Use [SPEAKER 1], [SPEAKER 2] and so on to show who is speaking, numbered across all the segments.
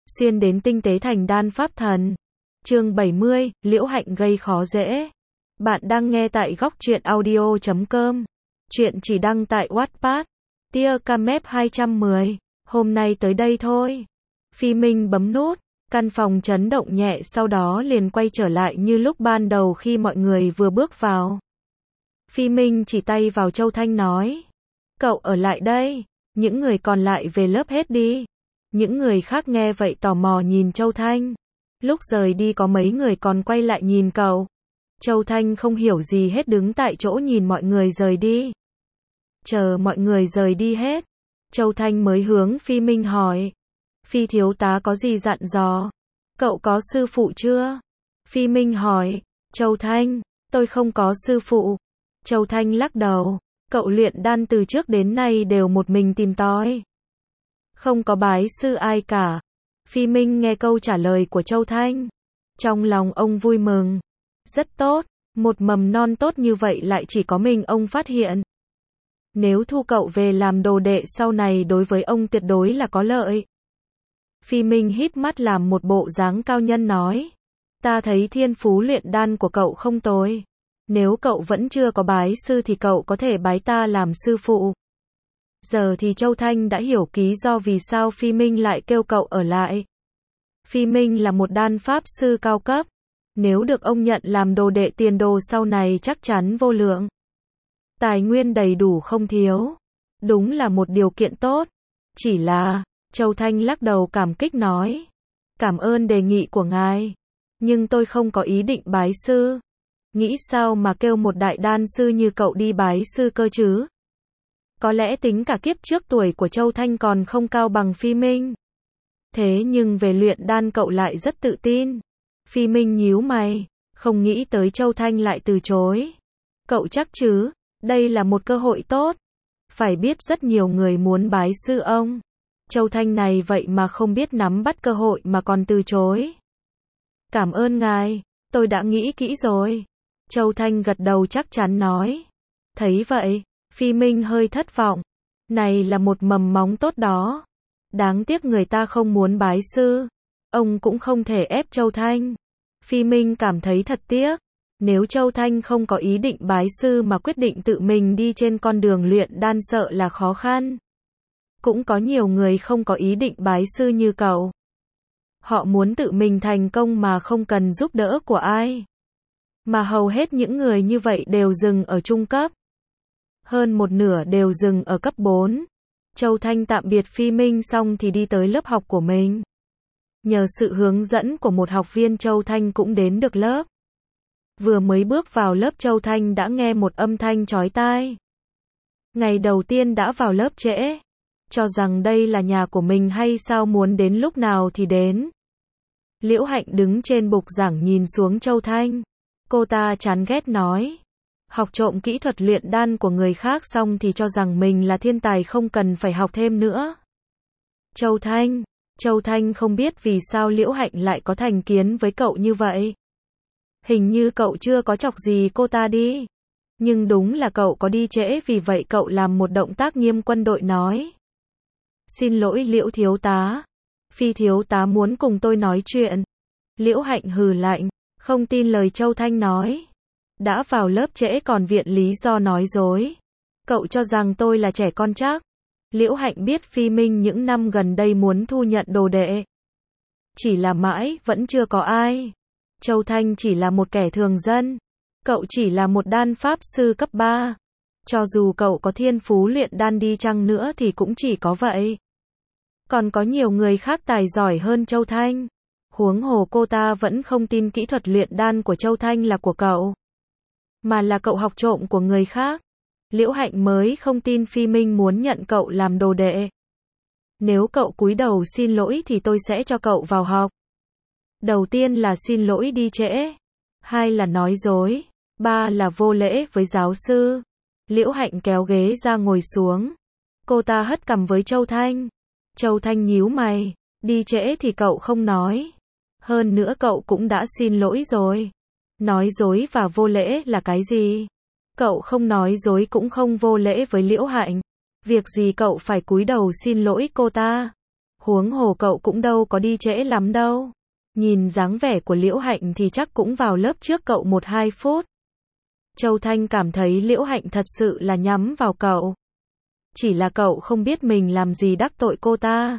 [SPEAKER 1] xuyên đến tinh tế thành đan pháp thần. Chương 70, Liễu Hạnh gây khó dễ. Bạn đang nghe tại góc truyện audio.com. Chuyện chỉ đăng tại Wattpad. Tia Camep 210. Hôm nay tới đây thôi. Phi Minh bấm nút. Căn phòng chấn động nhẹ, sau đó liền quay trở lại như lúc ban đầu khi mọi người vừa bước vào. Phi Minh chỉ tay vào Châu Thanh nói. Cậu ở lại đây. Những người còn lại về lớp hết đi. Những người khác nghe vậy tò mò nhìn Châu Thanh. Lúc rời đi có mấy người còn quay lại nhìn cậu. Châu Thanh không hiểu gì hết, đứng tại chỗ nhìn mọi người rời đi. Chờ mọi người rời đi hết, Châu Thanh mới hướng Phi Minh hỏi. Phi thiếu tá có gì dặn dò? Cậu có sư phụ chưa? Phi Minh hỏi. Châu Thanh, tôi không có sư phụ. Châu Thanh lắc đầu. Cậu luyện đan từ trước đến nay đều một mình tìm tòi. Không có bái sư ai cả. Phi Minh nghe câu trả lời của Châu Thanh. Trong lòng ông vui mừng. Rất tốt, một mầm non tốt như vậy lại chỉ có mình ông phát hiện. Nếu thu cậu về làm đồ đệ sau này đối với ông tuyệt đối là có lợi. Phi Minh híp mắt làm một bộ dáng cao nhân nói. Ta thấy thiên phú luyện đan của cậu không tồi. Nếu cậu vẫn chưa có bái sư thì cậu có thể bái ta làm sư phụ. Giờ thì Châu Thanh đã hiểu lý do vì sao Phi Minh lại kêu cậu ở lại. Phi Minh là một đan pháp sư cao cấp. Nếu được ông nhận làm đồ đệ, tiền đồ sau này chắc chắn vô lượng. Tài nguyên đầy đủ không thiếu. Đúng là một điều kiện tốt. Chỉ là, Châu Thanh lắc đầu cảm kích nói. Cảm ơn đề nghị của ngài. Nhưng tôi không có ý định bái sư. Nghĩ sao mà kêu một đại đan sư như cậu đi bái sư cơ chứ? Có lẽ tính cả kiếp trước tuổi của Châu Thanh còn không cao bằng Phi Minh. Thế nhưng về luyện đan cậu lại rất tự tin. Phi Minh nhíu mày, không nghĩ tới Châu Thanh lại từ chối. Cậu chắc chứ, đây là một cơ hội tốt. Phải biết rất nhiều người muốn bái sư ông. Châu Thanh này vậy mà không biết nắm bắt cơ hội mà còn từ chối. Cảm ơn ngài, tôi đã nghĩ kỹ rồi. Châu Thanh gật đầu chắc chắn nói. Thấy vậy, Phi Minh hơi thất vọng. Này là một mầm móng tốt đó. Đáng tiếc người ta không muốn bái sư. Ông cũng không thể ép Châu Thanh. Phi Minh cảm thấy thật tiếc. Nếu Châu Thanh không có ý định bái sư mà quyết định tự mình đi trên con đường luyện đan sợ là khó khăn. Cũng có nhiều người không có ý định bái sư như cậu. Họ muốn tự mình thành công mà không cần giúp đỡ của ai. Mà hầu hết những người như vậy đều dừng ở trung cấp. Hơn một nửa đều dừng ở cấp 4. Châu Thanh tạm biệt Phi Minh xong thì đi tới lớp học của mình. Nhờ sự hướng dẫn của một học viên, Châu Thanh cũng đến được lớp. Vừa mới bước vào lớp, Châu Thanh đã nghe một âm thanh chói tai. Ngày đầu tiên đã vào lớp trễ. Cho rằng đây là nhà của mình hay sao, muốn đến lúc nào thì đến. Liễu Hạnh đứng trên bục giảng nhìn xuống Châu Thanh. Cô ta chán ghét nói. Học trộm kỹ thuật luyện đan của người khác xong thì cho rằng mình là thiên tài không cần phải học thêm nữa. Châu Thanh không biết vì sao Liễu Hạnh lại có thành kiến với cậu như vậy. Hình như cậu chưa có chọc gì cô ta đi. Nhưng đúng là cậu có đi trễ, vì vậy cậu làm một động tác nghiêm quân đội nói. Xin lỗi Liễu thiếu tá. Phi thiếu tá muốn cùng tôi nói chuyện. Liễu Hạnh hừ lạnh, không tin lời Châu Thanh nói. Đã vào lớp trễ còn viện lý do nói dối. Cậu cho rằng tôi là trẻ con chắc. Liễu Hạnh biết Phi Minh những năm gần đây muốn thu nhận đồ đệ. Chỉ là mãi vẫn chưa có ai. Châu Thanh chỉ là một kẻ thường dân. Cậu chỉ là một đan pháp sư cấp 3. Cho dù cậu có thiên phú luyện đan đi chăng nữa thì cũng chỉ có vậy. Còn có nhiều người khác tài giỏi hơn Châu Thanh. Huống hồ cô ta vẫn không tin kỹ thuật luyện đan của Châu Thanh là của cậu, mà là cậu học trộm của người khác. Liễu Hạnh mới không tin Phi Minh muốn nhận cậu làm đồ đệ. Nếu cậu cúi đầu xin lỗi thì tôi sẽ cho cậu vào học. Đầu tiên là xin lỗi đi trễ. 2 là nói dối. 3 là vô lễ với giáo sư. Liễu Hạnh kéo ghế ra ngồi xuống. Cô ta hất cằm với Châu Thanh. Châu Thanh nhíu mày. Đi trễ thì cậu không nói. Hơn nữa cậu cũng đã xin lỗi rồi. Nói dối và vô lễ là cái gì? Cậu không nói dối cũng không vô lễ với Liễu Hạnh. Việc gì cậu phải cúi đầu xin lỗi cô ta? Huống hồ cậu cũng đâu có đi trễ lắm đâu. Nhìn dáng vẻ của Liễu Hạnh thì chắc cũng vào lớp trước cậu 1-2 phút. Châu Thanh cảm thấy Liễu Hạnh thật sự là nhắm vào cậu. Chỉ là cậu không biết mình làm gì đắc tội cô ta.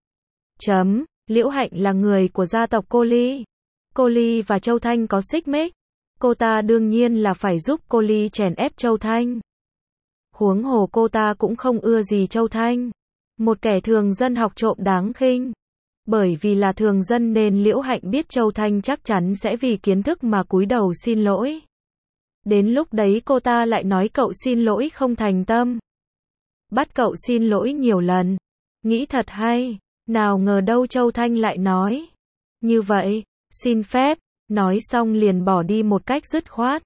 [SPEAKER 1] Liễu Hạnh là người của gia tộc Cô Ly. Cô Ly và Châu Thanh có xích mích. Cô ta đương nhiên là phải giúp cô Ly chèn ép Châu Thanh. Huống hồ cô ta cũng không ưa gì Châu Thanh. Một kẻ thường dân học trộm đáng khinh. Bởi vì là thường dân nên Liễu Hạnh biết Châu Thanh chắc chắn sẽ vì kiến thức mà cúi đầu xin lỗi. Đến lúc đấy cô ta lại nói cậu xin lỗi không thành tâm. Bắt cậu xin lỗi nhiều lần. Nghĩ thật hay. Nào ngờ đâu Châu Thanh lại nói như vậy, xin phép, nói xong liền bỏ đi một cách dứt khoát.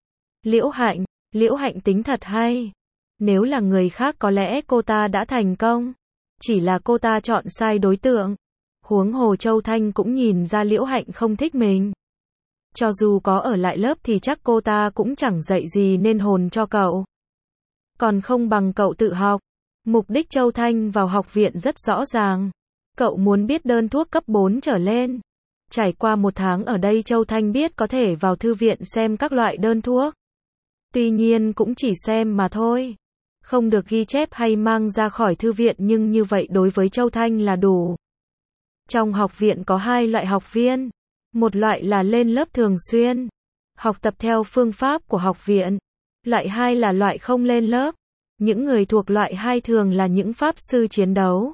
[SPEAKER 1] Liễu Hạnh tính thật hay. Nếu là người khác có lẽ cô ta đã thành công. Chỉ là cô ta chọn sai đối tượng. Huống hồ Châu Thanh cũng nhìn ra Liễu Hạnh không thích mình. Cho dù có ở lại lớp thì chắc cô ta cũng chẳng dạy gì nên hồn cho cậu. Còn không bằng cậu tự học. Mục đích Châu Thanh vào học viện rất rõ ràng. Cậu muốn biết đơn thuốc cấp 4 trở lên. Trải qua 1 tháng ở đây Châu Thanh biết có thể vào thư viện xem các loại đơn thuốc. Tuy nhiên cũng chỉ xem mà thôi. Không được ghi chép hay mang ra khỏi thư viện nhưng như vậy đối với Châu Thanh là đủ. Trong học viện có 2 loại học viên. Một loại là lên lớp thường xuyên. Học tập theo phương pháp của học viện. Loại 2 là loại không lên lớp. Những người thuộc loại 2 thường là những pháp sư chiến đấu.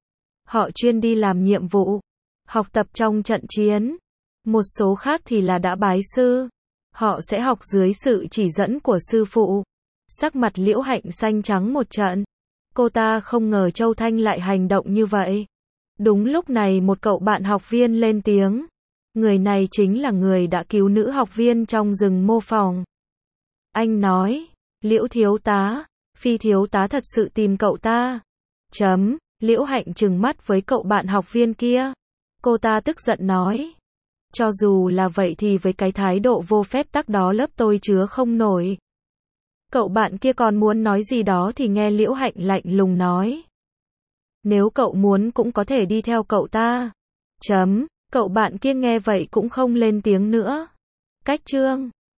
[SPEAKER 1] Họ chuyên đi làm nhiệm vụ. Học tập trong trận chiến. Một số khác thì là đã bái sư. Họ sẽ học dưới sự chỉ dẫn của sư phụ. Sắc mặt Liễu Hạnh xanh trắng một trận. Cô ta không ngờ Châu Thanh lại hành động như vậy. Đúng lúc này một cậu bạn học viên lên tiếng. Người này chính là người đã cứu nữ học viên trong rừng mô phỏng. Anh nói, Liễu thiếu tá, Phi thiếu tá thật sự tìm cậu ta. Liễu Hạnh trừng mắt với cậu bạn học viên kia. Cô ta tức giận nói. Cho dù là vậy thì với cái thái độ vô phép tắc đó lớp tôi chứa không nổi. Cậu bạn kia còn muốn nói gì đó thì nghe Liễu Hạnh lạnh lùng nói. Nếu cậu muốn cũng có thể đi theo cậu ta. Cậu bạn kia nghe vậy cũng không lên tiếng nữa. Cách chương